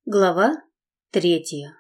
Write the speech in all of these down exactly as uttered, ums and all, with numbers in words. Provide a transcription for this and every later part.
Глава третья.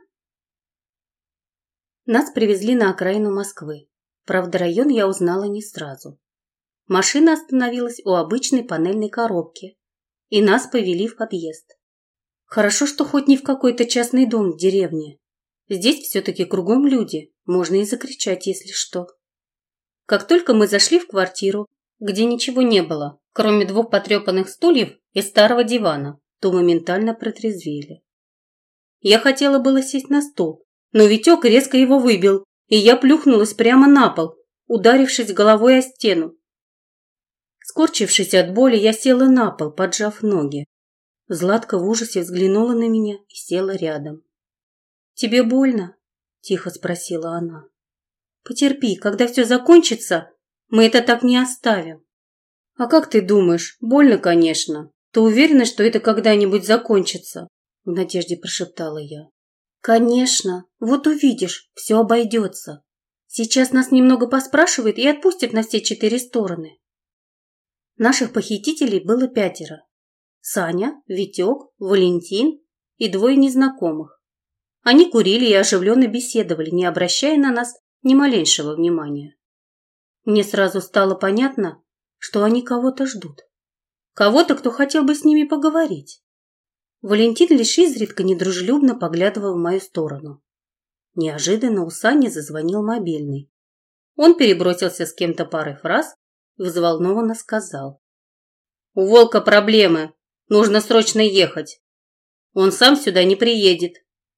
Нас привезли на окраину Москвы. Правда, район я узнала не сразу. Машина остановилась у обычной панельной коробки, и нас повели в подъезд. Хорошо, что хоть не в какой-то частный дом в деревне. Здесь все-таки кругом люди, можно и закричать, если что. Как только мы зашли в квартиру, где ничего не было, кроме двух потрепанных стульев и старого дивана, то моментально протрезвели. Я хотела было сесть на стул, но Витек резко его выбил, и я плюхнулась прямо на пол, ударившись головой о стену. Скорчившись от боли, я села на пол, поджав ноги. Златка в ужасе взглянула на меня и села рядом. «Тебе больно?» – тихо спросила она. «Потерпи, когда все закончится, мы это так не оставим». «А как ты думаешь? Больно, конечно. Ты уверена, что это когда-нибудь закончится?» В надежде прошептала я. «Конечно. Вот увидишь, все обойдется. Сейчас нас немного поспрашивают и отпустят на все четыре стороны». Наших похитителей было пятеро. Саня, Витек, Валентин и двое незнакомых. Они курили и оживленно беседовали, не обращая на нас ни малейшего внимания. Мне сразу стало понятно, что они кого-то ждут. Кого-то, кто хотел бы с ними поговорить. Валентин лишь изредка недружелюбно поглядывал в мою сторону. Неожиданно у Сани зазвонил мобильный. Он перебросился с кем-то парой фраз и взволнованно сказал: «У Волка проблемы, нужно срочно ехать. Он сам сюда не приедет».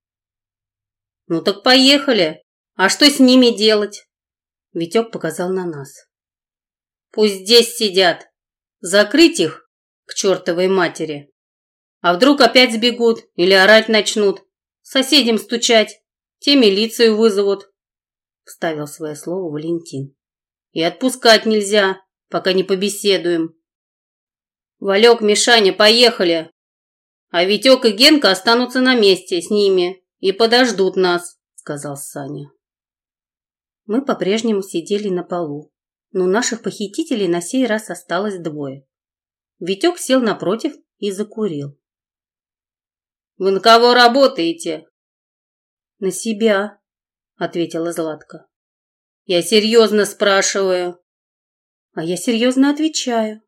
«Ну так поехали. А что с ними делать?» Витек показал на нас. «Пусть здесь сидят. Закрыть их к чертовой матери. А вдруг опять сбегут или орать начнут, соседям стучать, те милицию вызовут», — вставил свое слово Валентин. «И отпускать нельзя, пока не побеседуем. Валек, Мишаня, поехали. А Витек и Генка останутся на месте с ними и подождут нас», — сказал Саня. Мы по-прежнему сидели на полу, но наших похитителей на сей раз осталось двое. Витек сел напротив и закурил. «Вы на кого работаете?» «На себя», — ответила Златка. «Я серьезно спрашиваю». «А я серьезно отвечаю».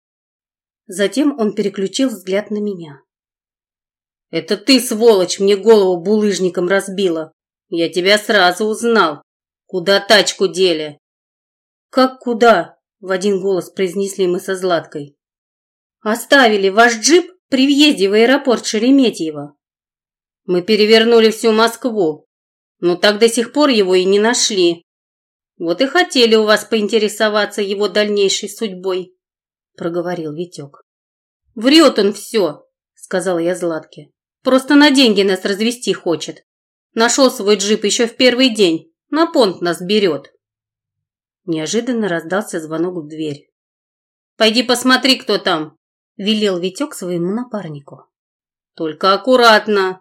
Затем он переключил взгляд на меня. «Это ты, сволочь, мне голову булыжником разбила. Я тебя сразу узнал. Куда тачку дели?» «Как куда?» — в один голос произнесли мы со Златкой. «Оставили ваш джип при въезде в аэропорт Шереметьево». «Мы перевернули всю Москву, но так до сих пор его и не нашли. Вот и хотели у вас поинтересоваться его дальнейшей судьбой», — проговорил Витек. «Врет он все», — сказала я Златке. «Просто на деньги нас развести хочет. Нашел свой джип еще в первый день, на понт нас берет». Неожиданно раздался звонок в дверь. «Пойди посмотри, кто там», — велел Витек своему напарнику. «Только аккуратно».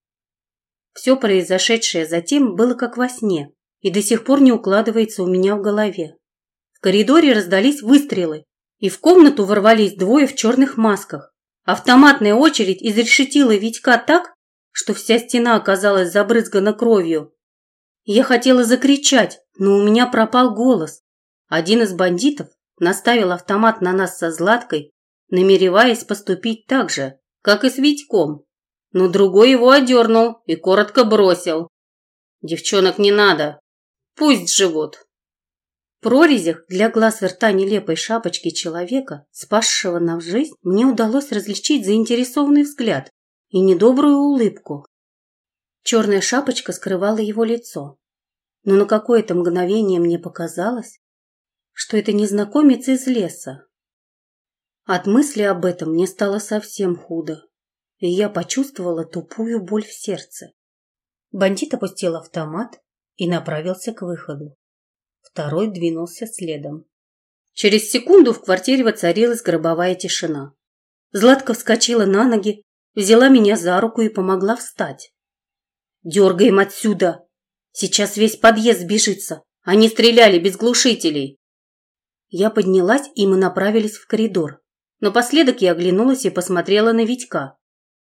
Все произошедшее затем было как во сне и до сих пор не укладывается у меня в голове. В коридоре раздались выстрелы, и в комнату ворвались двое в черных масках. Автоматная очередь изрешетила Витька так, что вся стена оказалась забрызгана кровью. Я хотела закричать, но у меня пропал голос. Один из бандитов наставил автомат на нас со Златкой, намереваясь поступить так же, как и с Витьком. Но другой его одернул и коротко бросил: «Девчонок не надо, пусть живут». В прорезях для глаз и рта нелепой шапочки человека, спасшего нам жизнь, мне удалось различить заинтересованный взгляд и недобрую улыбку. Черная шапочка скрывала его лицо, но на какое-то мгновение мне показалось, что это незнакомец из леса. От мысли об этом мне стало совсем худо, и я почувствовала тупую боль в сердце. Бандит опустил автомат и направился к выходу. Второй двинулся следом. Через секунду в квартире воцарилась гробовая тишина. Златка вскочила на ноги, взяла меня за руку и помогла встать. «Дергаем отсюда! Сейчас весь подъезд сбежится! Они стреляли без глушителей!» Я поднялась, и мы направились в коридор. Напоследок я оглянулась и посмотрела на Витька.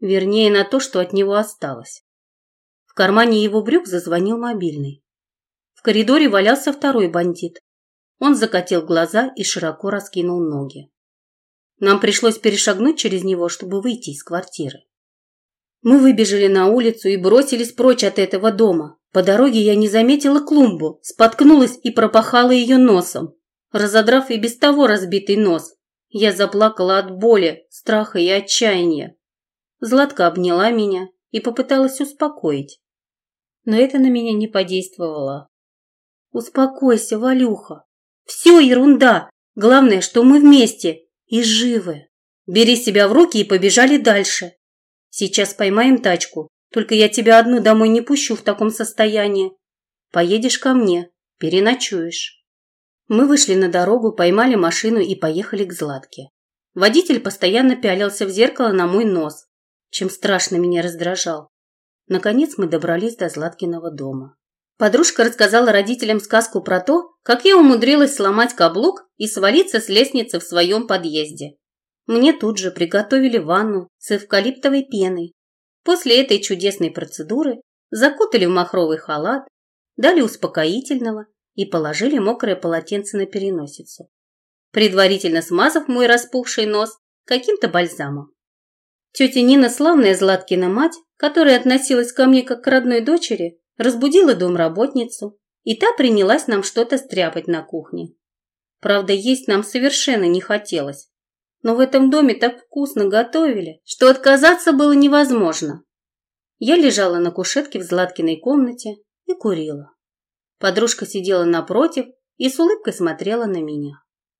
Вернее, на то, что от него осталось. В кармане его брюк зазвонил мобильный. В коридоре валялся второй бандит. Он закатил глаза и широко раскинул ноги. Нам пришлось перешагнуть через него, чтобы выйти из квартиры. Мы выбежали на улицу и бросились прочь от этого дома. По дороге я не заметила клумбу, споткнулась и пропахала ее носом. Разодрав и без того разбитый нос, я заплакала от боли, страха и отчаяния. Златка обняла меня и попыталась успокоить. Но это на меня не подействовало. «Успокойся, Валюха. Все ерунда. Главное, что мы вместе и живы. Бери себя в руки и побежали дальше. Сейчас поймаем тачку. Только я тебя одну домой не пущу в таком состоянии. Поедешь ко мне, переночуешь». Мы вышли на дорогу, поймали машину и поехали к Златке. Водитель постоянно пялился в зеркало на мой нос, чем страшно меня раздражал. Наконец мы добрались до Златкиного дома. Подружка рассказала родителям сказку про то, как я умудрилась сломать каблук и свалиться с лестницы в своем подъезде. Мне тут же приготовили ванну с эвкалиптовой пеной. После этой чудесной процедуры закутали в махровый халат, дали успокоительного и положили мокрое полотенце на переносицу, предварительно смазав мой распухший нос каким-то бальзамом. Тетя Нина, славная Златкина мать, которая относилась ко мне как к родной дочери, разбудила домработницу, и та принялась нам что-то стряпать на кухне. Правда, есть нам совершенно не хотелось, но в этом доме так вкусно готовили, что отказаться было невозможно. Я лежала на кушетке в Златкиной комнате и курила. Подружка сидела напротив и с улыбкой смотрела на меня.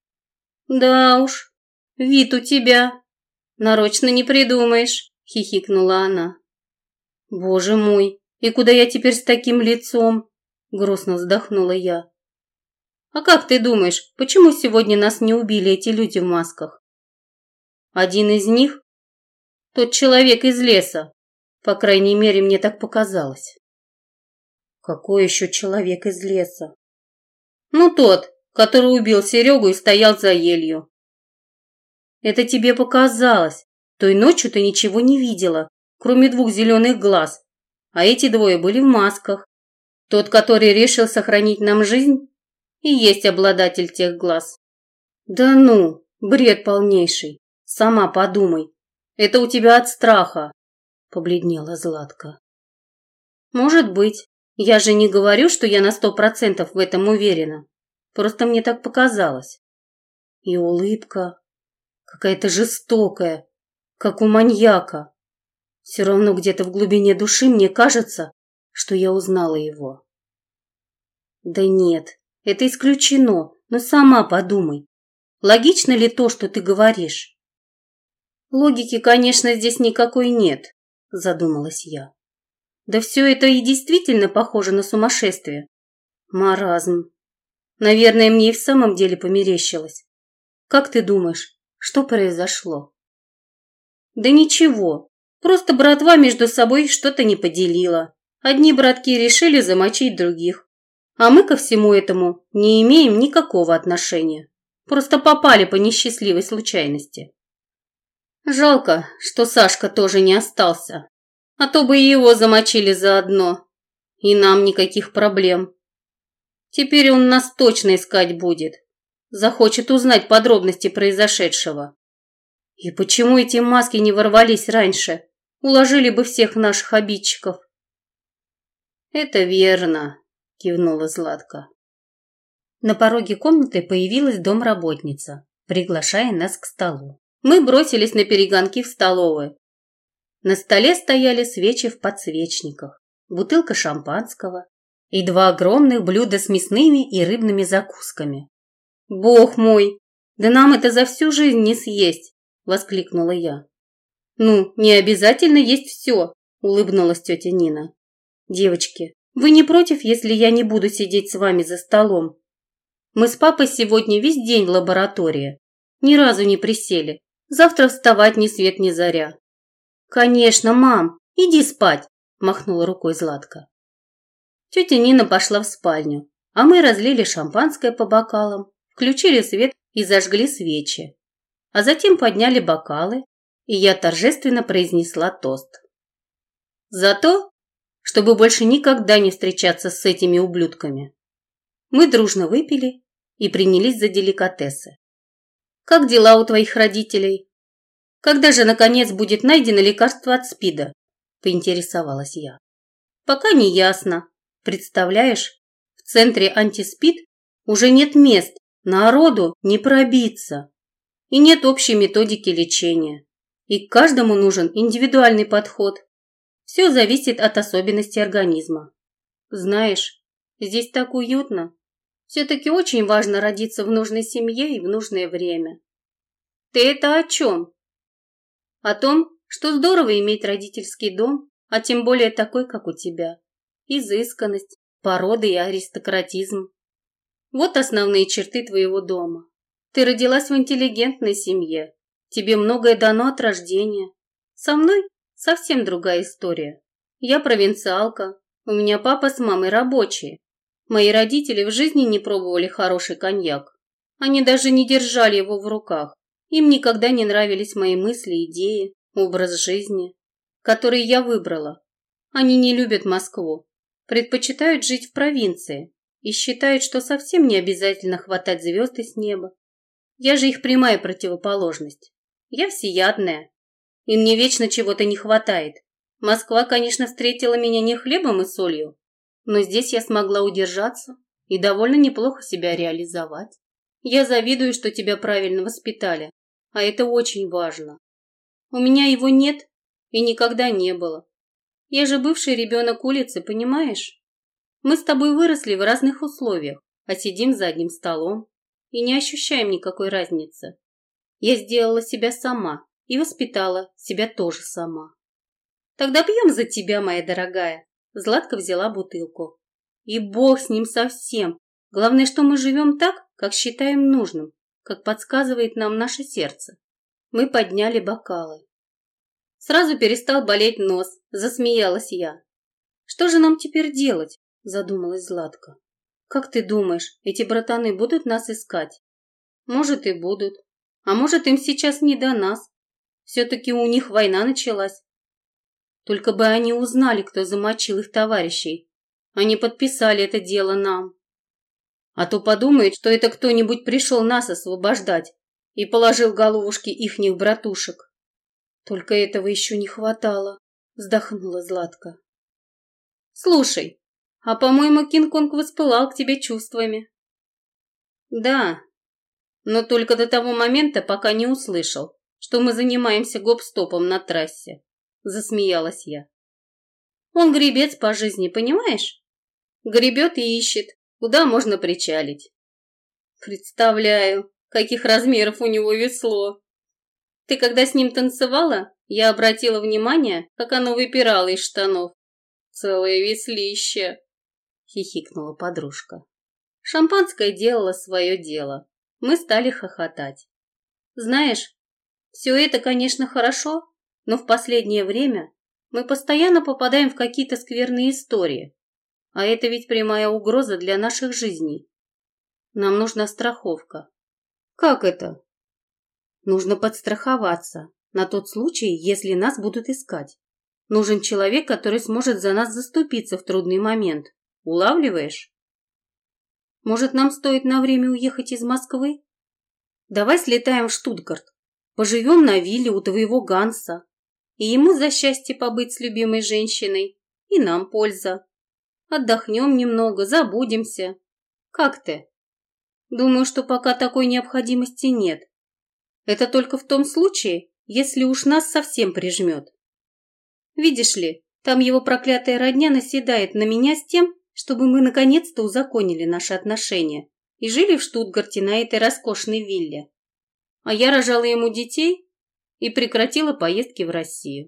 «Да уж, вид у тебя. Нарочно не придумаешь», — хихикнула она. «Боже мой, и куда я теперь с таким лицом?» — грустно вздохнула я. «А как ты думаешь, почему сегодня нас не убили эти люди в масках?» «Один из них — тот человек из леса. По крайней мере, мне так показалось». «Какой еще человек из леса?» «Ну, тот, который убил Серегу и стоял за елью». «Это тебе показалось. Той ночью ты ничего не видела, кроме двух зеленых глаз, а эти двое были в масках. Тот, который решил сохранить нам жизнь, и есть обладатель тех глаз». «Да ну, бред полнейший. Сама подумай. Это у тебя от страха», — побледнела Златка. «Может быть. Я же не говорю, что я на сто процентов в этом уверена. Просто мне так показалось». И улыбка какая-то жестокая, как у маньяка. Все равно где-то в глубине души мне кажется, что я узнала его. Да нет, это исключено, но сама подумай. Логично ли то, что ты говоришь? Логики, конечно, здесь никакой нет, задумалась я. Да все это и действительно похоже на сумасшествие. Маразм. Наверное, мне и в самом деле померещилось. Как ты думаешь, что произошло? Да ничего. Просто братва между собой что-то не поделила. Одни братки решили замочить других. А мы ко всему этому не имеем никакого отношения. Просто попали по несчастливой случайности. Жалко, что Сашка тоже не остался. А то бы и его замочили заодно. И нам никаких проблем. Теперь он нас точно искать будет. Захочет узнать подробности произошедшего. И почему эти маски не ворвались раньше? Уложили бы всех наших обидчиков. Это верно, кивнула Златка. На пороге комнаты появилась домработница, приглашая нас к столу. Мы бросились на перегонки в столовую. На столе стояли свечи в подсвечниках, бутылка шампанского и два огромных блюда с мясными и рыбными закусками. «Бог мой, да нам это за всю жизнь не съесть!» – воскликнула я. «Ну, не обязательно есть все», – улыбнулась тетя Нина. «Девочки, вы не против, если я не буду сидеть с вами за столом? Мы с папой сегодня весь день в лаборатории, ни разу не присели. Завтра вставать ни свет ни заря». «Конечно, мам, иди спать», – махнула рукой Златка. Тетя Нина пошла в спальню, а мы разлили шампанское по бокалам, включили свет и зажгли свечи. А затем подняли бокалы и я торжественно произнесла тост. За то, чтобы больше никогда не встречаться с этими ублюдками. Мы дружно выпили и принялись за деликатесы. «Как дела у твоих родителей? Когда же, наконец, будет найдено лекарство от СПИДа?» – поинтересовалась я. «Пока не ясно. Представляешь, в центре антиспид уже нет мест, народу не пробиться. И нет общей методики лечения. И к каждому нужен индивидуальный подход. Все зависит от особенностей организма. Знаешь, здесь так уютно. Все-таки очень важно родиться в нужной семье и в нужное время». «Ты это о чем?» «О том, что здорово иметь родительский дом, а тем более такой, как у тебя. Изысканность, порода и аристократизм. Вот основные черты твоего дома. Ты родилась в интеллигентной семье. Тебе многое дано от рождения. Со мной совсем другая история. Я провинциалка. У меня папа с мамой рабочие. Мои родители в жизни не пробовали хороший коньяк. Они даже не держали его в руках. Им никогда не нравились мои мысли, идеи, образ жизни, который я выбрала. Они не любят Москву, предпочитают жить в провинции и считают, что совсем не обязательно хватать звезды с неба. Я же их прямая противоположность. Я всеядная, и мне вечно чего-то не хватает. Москва, конечно, встретила меня не хлебом и солью, но здесь я смогла удержаться и довольно неплохо себя реализовать. Я завидую, что тебя правильно воспитали, а это очень важно. У меня его нет и никогда не было. Я же бывший ребенок улицы, понимаешь? Мы с тобой выросли в разных условиях, а сидим за одним столом и не ощущаем никакой разницы. Я сделала себя сама и воспитала себя тоже сама. Тогда пьем за тебя, моя дорогая. Златка взяла бутылку. И бог с ним совсем. Главное, что мы живем так, как считаем нужным, как подсказывает нам наше сердце. Мы подняли бокалы. Сразу перестал болеть нос, засмеялась я. Что же нам теперь делать? Задумалась Златка. Как ты думаешь, эти братаны будут нас искать? Может, и будут. А может, им сейчас не до нас. Все-таки у них война началась. Только бы они узнали, кто замочил их товарищей. Они подписали это дело нам. А то подумают, что это кто-нибудь пришел нас освобождать и положил головушки ихних братушек. Только этого еще не хватало, вздохнула Златка. Слушай, а по-моему, Кинг-Конг воспылал к тебе чувствами. Да, но только до того момента, пока не услышал, что мы занимаемся гоп-стопом на трассе, засмеялась я. Он гребец по жизни, понимаешь? Гребет и ищет, куда можно причалить. Представляю, каких размеров у него весло. Ты когда с ним танцевала, я обратила внимание, как оно выпирало из штанов. Целое веслище, хихикнула подружка. Шампанское делало свое дело. Мы стали хохотать. Знаешь, все это, конечно, хорошо, но в последнее время мы постоянно попадаем в какие-то скверные истории. А это ведь прямая угроза для наших жизней. Нам нужна страховка. Как это? Нужно подстраховаться на тот случай, если нас будут искать. Нужен человек, который сможет за нас заступиться в трудный момент. Улавливаешь? Может, нам стоит на время уехать из Москвы? Давай слетаем в Штутгарт. Поживем на вилле у твоего Ганса. И ему за счастье побыть с любимой женщиной. И нам польза. Отдохнем немного, забудемся. Как ты? Думаю, что пока такой необходимости нет. Это только в том случае, если уж нас совсем прижмет. Видишь ли, там его проклятая родня наседает на меня с тем, чтобы мы наконец-то узаконили наши отношения и жили в Штутгарте на этой роскошной вилле. А я рожала ему детей и прекратила поездки в Россию.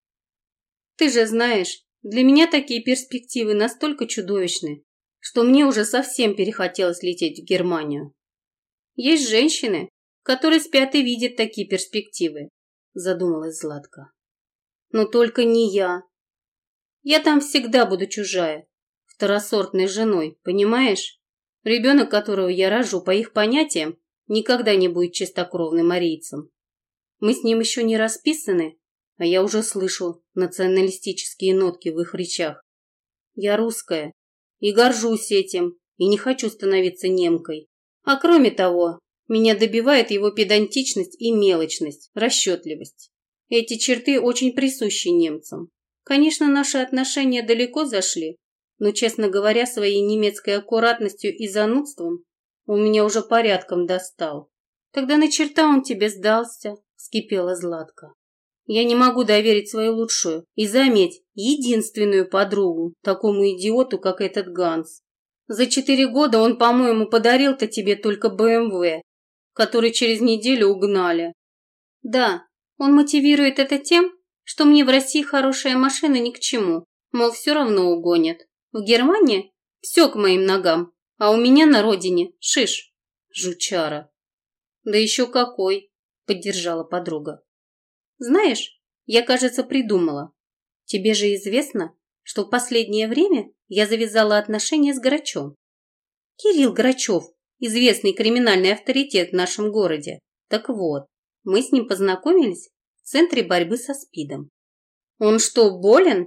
Ты же знаешь, для меня такие перспективы настолько чудовищны, что мне уже совсем перехотелось лететь в Германию. Есть женщины, которые спят и видят такие перспективы, задумалась Златка. Но только не я. Я там всегда буду чужая, второсортной женой, понимаешь? Ребенок, которого я рожу, по их понятиям, никогда не будет чистокровным арийцем. Мы с ним еще не расписаны, а я уже слышу националистические нотки в их речах. Я русская и горжусь этим, и не хочу становиться немкой. А кроме того, меня добивает его педантичность и мелочность, расчетливость. Эти черты очень присущи немцам. Конечно, наши отношения далеко зашли, но, честно говоря, своей немецкой аккуратностью и занудством он меня уже порядком достал. Тогда на черта он тебе сдался, вскипела Златка. Я не могу доверить свою лучшую и, заметь, единственную подругу такому идиоту, как этот Ганс. За четыре года он, по-моему, подарил-то тебе только бэ эм вэ, который через неделю угнали. Да, он мотивирует это тем, что мне в России хорошая машина ни к чему, мол, все равно угонят. В Германии все к моим ногам, а у меня на родине шиш. Жучара. Да еще какой, поддержала подруга. Знаешь, я, кажется, придумала. Тебе же известно, что в последнее время я завязала отношения с Грачом. Кирилл Грачев, известный криминальный авторитет в нашем городе. Так вот, мы с ним познакомились в Центре борьбы со СПИДом. Он что, болен?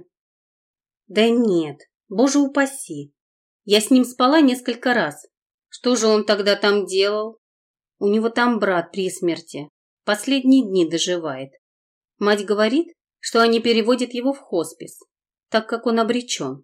Да нет, боже упаси. Я с ним спала несколько раз. Что же он тогда там делал? У него там брат при смерти. Последние дни доживает. Мать говорит, что они переводят его в хоспис, так как он обречен.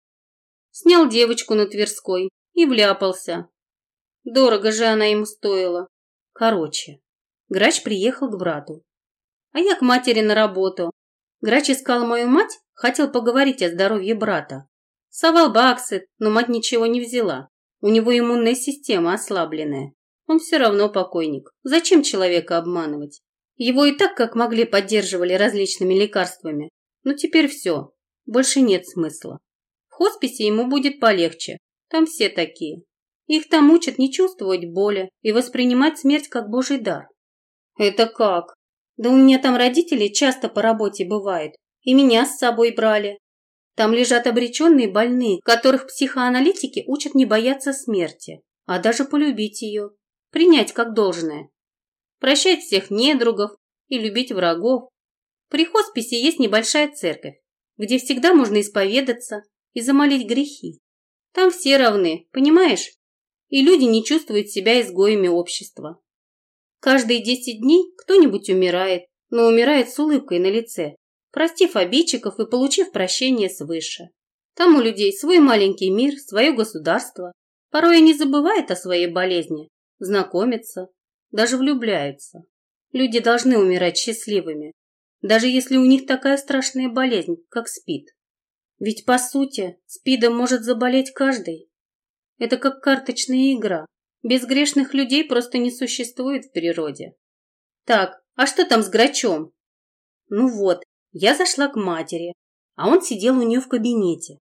Снял девочку на Тверской и вляпался. Дорого же она ему стоила. Короче, Грач приехал к брату, а я к матери на работу. Грач искал мою мать, хотел поговорить о здоровье брата. Совал баксы, но мать ничего не взяла. У него иммунная система ослабленная. Он все равно покойник. Зачем человека обманывать? Его и так как могли поддерживали различными лекарствами. Но теперь все. Больше нет смысла. В хосписе ему будет полегче. Там все такие. Их там учат не чувствовать боли и воспринимать смерть как божий дар. Это как? Да у меня там родители часто по работе бывают. И меня с собой брали. Там лежат обреченные больные, которых психоаналитики учат не бояться смерти, а даже полюбить ее, принять как должное. Прощать всех недругов и любить врагов. При хосписе есть небольшая церковь, где всегда можно исповедаться и замолить грехи. Там все равны, понимаешь? И люди не чувствуют себя изгоями общества. Каждые десять дней кто-нибудь умирает, но умирает с улыбкой на лице, простив обидчиков и получив прощение свыше. Там у людей свой маленький мир, свое государство. Порой они забывают о своей болезни, знакомятся, даже влюбляются. Люди должны умирать счастливыми, даже если у них такая страшная болезнь, как СПИД. Ведь, по сути, СПИДом может заболеть каждый. Это как карточная игра. Безгрешных людей просто не существует в природе. Так, а что там с Грачом? Ну вот, я зашла к матери, а он сидел у нее в кабинете.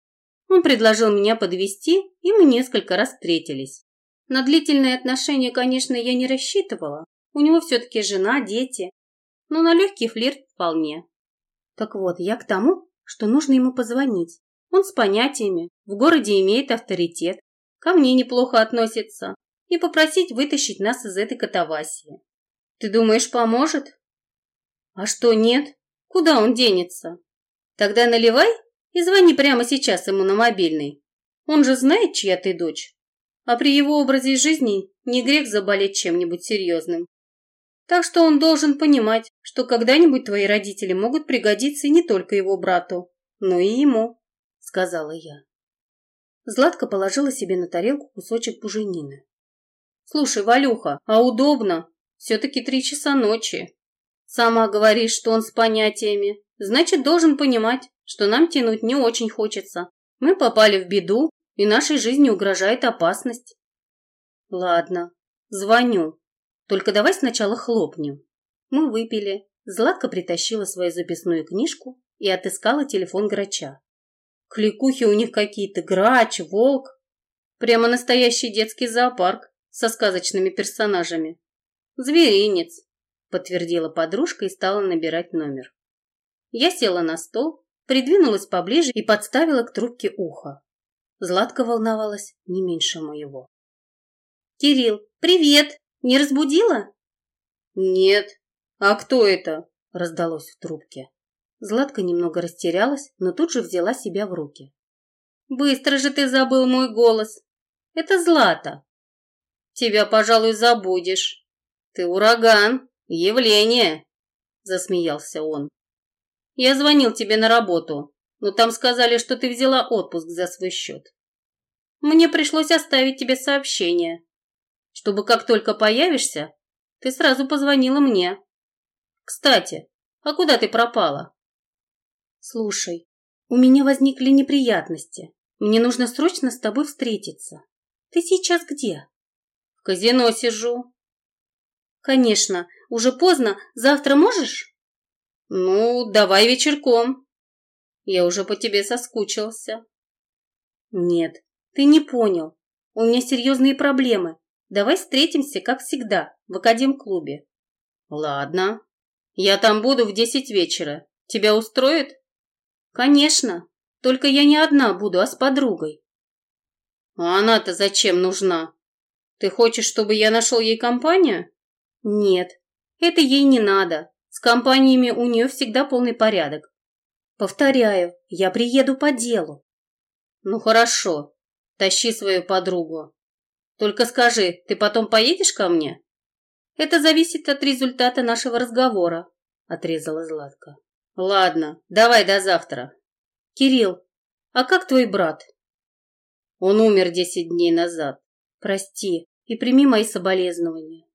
Он предложил меня подвезти, и мы несколько раз встретились. На длительные отношения, конечно, я не рассчитывала. У него все-таки жена, дети. Но на легкий флирт вполне. Так вот, я к тому, что нужно ему позвонить. Он с понятиями, в городе имеет авторитет, ко мне неплохо относится, и попросить вытащить нас из этой катавасии. Ты думаешь, поможет? А что, нет? Куда он денется? Тогда наливай и звони прямо сейчас ему на мобильный. Он же знает, чья ты дочь. А при его образе жизни не грех заболеть чем-нибудь серьезным. Так что он должен понимать, что когда-нибудь твои родители могут пригодиться и не только его брату, но и ему, сказала я. Златка положила себе на тарелку кусочек буженины. Слушай, Валюха, а удобно? Все-таки три часа ночи. Сама говоришь, что он с понятиями. Значит, должен понимать, что нам тянуть не очень хочется. Мы попали в беду, и нашей жизни угрожает опасность. Ладно, звоню. Только давай сначала хлопнем. Мы выпили. Златка притащила свою записную книжку и отыскала телефон Грача. Кликухи у них какие-то, Грач, Волк. Прямо настоящий детский зоопарк со сказочными персонажами. Зверинец, подтвердила подружка и стала набирать номер. Я села на стол, придвинулась поближе и подставила к трубке ухо. Златка волновалась не меньше моего. «Кирилл, привет! Не разбудила?» «Нет. А кто это? Раздалось в трубке. Златка немного растерялась, но тут же взяла себя в руки. Быстро же ты забыл мой голос. Это Злата. Тебя, пожалуй, забудешь. Ты ураган, явление, засмеялся он. Я звонил тебе на работу, но там сказали, что ты взяла отпуск за свой счет. Мне пришлось оставить тебе сообщение, чтобы как только появишься, ты сразу позвонила мне. Кстати, а куда ты пропала? Слушай, у меня возникли неприятности. Мне нужно срочно с тобой встретиться. Ты сейчас где? В казино сижу. Конечно, уже поздно. Завтра можешь? Ну, давай вечерком. Я уже по тебе соскучился. Нет, ты не понял. У меня серьезные проблемы. Давай встретимся, как всегда, в академ-клубе. Ладно. Я там буду в десять вечера. Тебя устроит? Конечно. Только я не одна буду, а с подругой. А она-то зачем нужна? Ты хочешь, чтобы я нашел ей компанию? Нет, это ей не надо. С компаниями у нее всегда полный порядок. Повторяю, я приеду по делу. Ну хорошо, тащи свою подругу. Только скажи, ты потом поедешь ко мне? Это зависит от результата нашего разговора, отрезала Златка. Ладно, давай до завтра. Кирилл, а как твой брат? Он умер десять дней назад. Прости и прими мои соболезнования.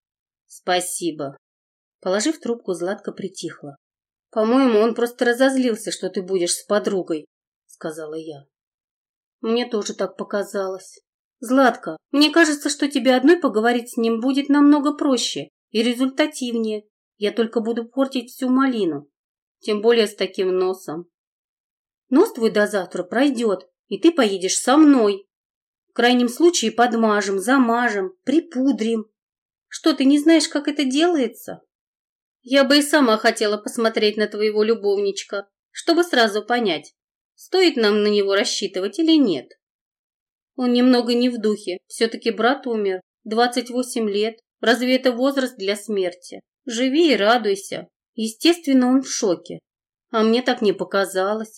Спасибо. Положив трубку, Златка притихла. По-моему, он просто разозлился, что ты будешь с подругой, сказала я. Мне тоже так показалось. Златка, мне кажется, что тебе одной поговорить с ним будет намного проще и результативнее. Я только буду портить всю малину. Тем более с таким носом. Нос твой до завтра пройдет, и ты поедешь со мной. В крайнем случае подмажем, замажем, припудрим. Что, ты не знаешь, как это делается? Я бы и сама хотела посмотреть на твоего любовничка, чтобы сразу понять, стоит нам на него рассчитывать или нет. Он немного не в духе, все-таки брат умер, двадцать восемь лет. Разве это возраст для смерти? Живи и радуйся. Естественно, он в шоке. А мне так не показалось.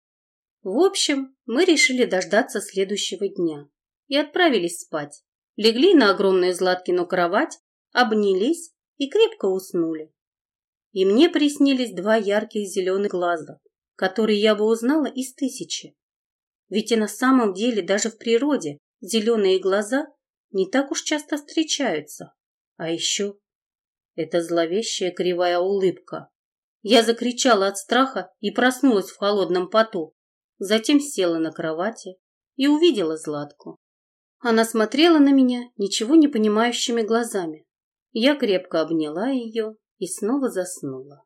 В общем, мы решили дождаться следующего дня и отправились спать. Легли на огромную Златкину кровать, обнялись и крепко уснули. И мне приснились два ярких зеленых глаза, которые я бы узнала из тысячи. Ведь и на самом деле даже в природе зеленые глаза не так уж часто встречаются. А еще это зловещая кривая улыбка. Я закричала от страха и проснулась в холодном поту. Затем села на кровати и увидела Златку. Она смотрела на меня ничего не понимающими глазами. Я крепко обняла ее и снова заснула.